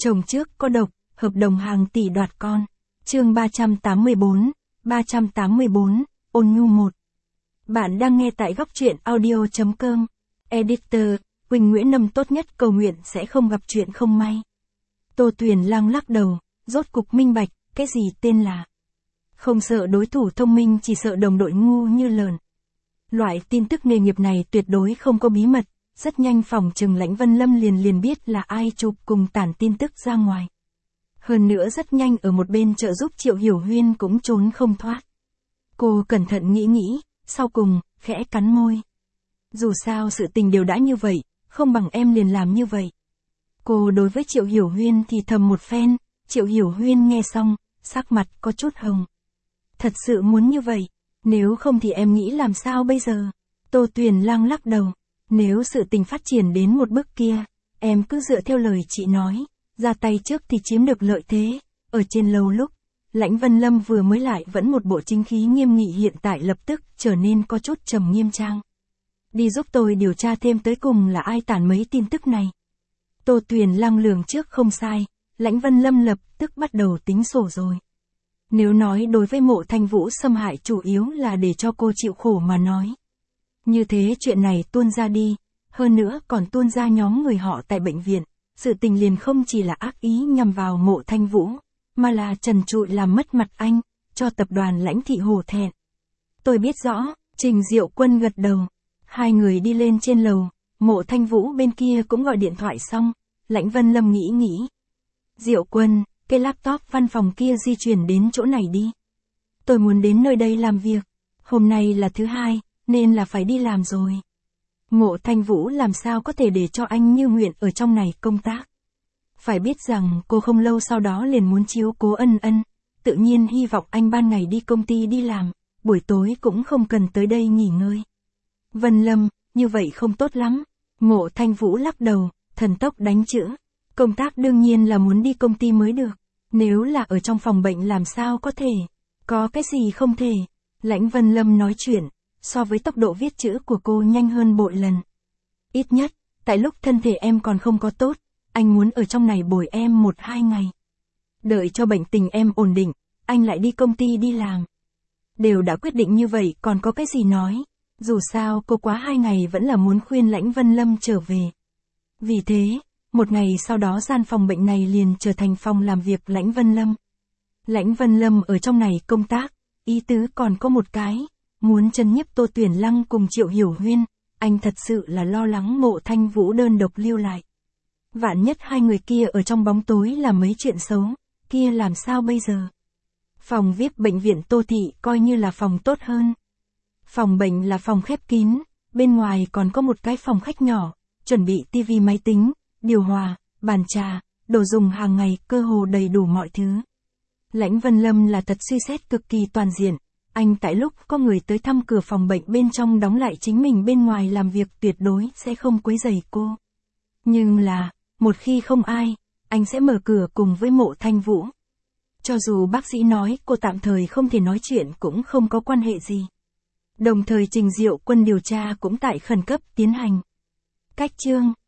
Chồng trước có độc, hợp đồng hàng tỷ đoạt con. Chương 384, Ôn Nhu 1. Bạn đang nghe tại góc truyện audio.com. Editor, Quỳnh Nguyễn Nâm tốt nhất cầu nguyện sẽ không gặp chuyện không may. Tô Tuyền Lang lắc đầu, rốt cục minh bạch, cái gì tên là không sợ đối thủ thông minh, chỉ sợ đồng đội ngu như lợn. Loại tin tức nghề nghiệp này tuyệt đối không có bí mật, rất nhanh phòng trừng Lãnh Vân Lâm liền biết là ai chụp cùng tản tin tức ra ngoài. Hơn nữa rất nhanh ở một bên trợ giúp Triệu Hiểu Huyên cũng trốn không thoát. Cô cẩn thận nghĩ, sau cùng, khẽ cắn môi. Dù sao sự tình đều đã như vậy, không bằng em liền làm như vậy. Cô đối với Triệu Hiểu Huyên thì thầm một phen, Triệu Hiểu Huyên nghe xong, sắc mặt có chút hồng. Thật sự muốn như vậy, nếu không thì em nghĩ làm sao bây giờ? Tô Tuyền Lang lắc đầu, nếu sự tình phát triển đến một bước kia, em cứ dựa theo lời chị nói, ra tay trước thì chiếm được lợi thế. Ở trên lầu lúc, Lãnh Vân Lâm vừa mới lại vẫn một bộ chính khí nghiêm nghị, hiện tại lập tức trở nên có chút trầm nghiêm trang. Đi giúp tôi điều tra thêm tới cùng là ai tản mấy tin tức này. Tô Tuyền Lang lường trước không sai, Lãnh Vân Lâm lập tức bắt đầu tính sổ rồi. Nếu nói đối với Mộ Thanh Vũ xâm hại chủ yếu là để cho cô chịu khổ mà nói. Như thế chuyện này tuôn ra đi, hơn nữa còn tuôn ra nhóm người họ tại bệnh viện, sự tình liền không chỉ là ác ý nhằm vào Mộ Thanh Vũ, mà là trần trụi làm mất mặt anh, cho tập đoàn Lãnh thị hổ thẹn. Tôi biết rõ, Trình Diệu Quân gật đầu. Hai người đi lên trên lầu, Mộ Thanh Vũ bên kia cũng gọi điện thoại xong, Lãnh Vân Lâm nghĩ. Diệu Quân, cái laptop văn phòng kia di chuyển đến chỗ này đi. Tôi muốn đến nơi đây làm việc. Hôm nay là thứ hai, nên là phải đi làm rồi. Mộ Thanh Vũ làm sao có thể để cho anh như nguyện ở trong này công tác. Phải biết rằng cô không lâu sau đó liền muốn chiếu cố Ân Ân, tự nhiên hy vọng anh ban ngày đi công ty đi làm, buổi tối cũng không cần tới đây nghỉ ngơi. Vân Lâm, như vậy không tốt lắm. Mộ Thanh Vũ lắc đầu, thần tốc đánh chữ. Công tác đương nhiên là muốn đi công ty mới được. Nếu là ở trong phòng bệnh làm sao có thể. Có cái gì không thể. Lãnh Vân Lâm nói chuyện, so với tốc độ viết chữ của cô nhanh hơn bội lần. Ít nhất, tại lúc thân thể em còn không có tốt, anh muốn ở trong này bồi em 1-2 ngày. Đợi cho bệnh tình em ổn định, anh lại đi công ty đi làm. Đều đã quyết định như vậy còn có cái gì nói. Dù sao cô quá 2 ngày vẫn là muốn khuyên Lãnh Vân Lâm trở về. Vì thế, một ngày sau đó gian phòng bệnh này liền trở thành phòng làm việc Lãnh Vân Lâm. Lãnh Vân Lâm ở trong này công tác, ý tứ còn có một cái, muốn trấn nhiếp Tô Tuyền Lang cùng Triệu Hiểu Huyên, anh thật sự là lo lắng Mộ Thanh Vũ đơn độc lưu lại. Vạn nhất hai người kia ở trong bóng tối làm mấy chuyện xấu, kia làm sao bây giờ? Phòng VIP bệnh viện Tô Thị coi như là phòng tốt hơn. Phòng bệnh là phòng khép kín, bên ngoài còn có một cái phòng khách nhỏ, chuẩn bị tivi máy tính, điều hòa, bàn trà, đồ dùng hàng ngày, cơ hồ đầy đủ mọi thứ. Lãnh Vân Lâm là thật suy xét cực kỳ toàn diện, anh tại lúc có người tới thăm cửa phòng bệnh bên trong đóng lại chính mình bên ngoài làm việc tuyệt đối sẽ không quấy rầy cô. Nhưng là, một khi không ai, anh sẽ mở cửa cùng với Mộ Thanh Vũ. Cho dù bác sĩ nói cô tạm thời không thể nói chuyện cũng không có quan hệ gì. Đồng thời Trình Diệu Quân điều tra cũng tại khẩn cấp tiến hành. Cách chương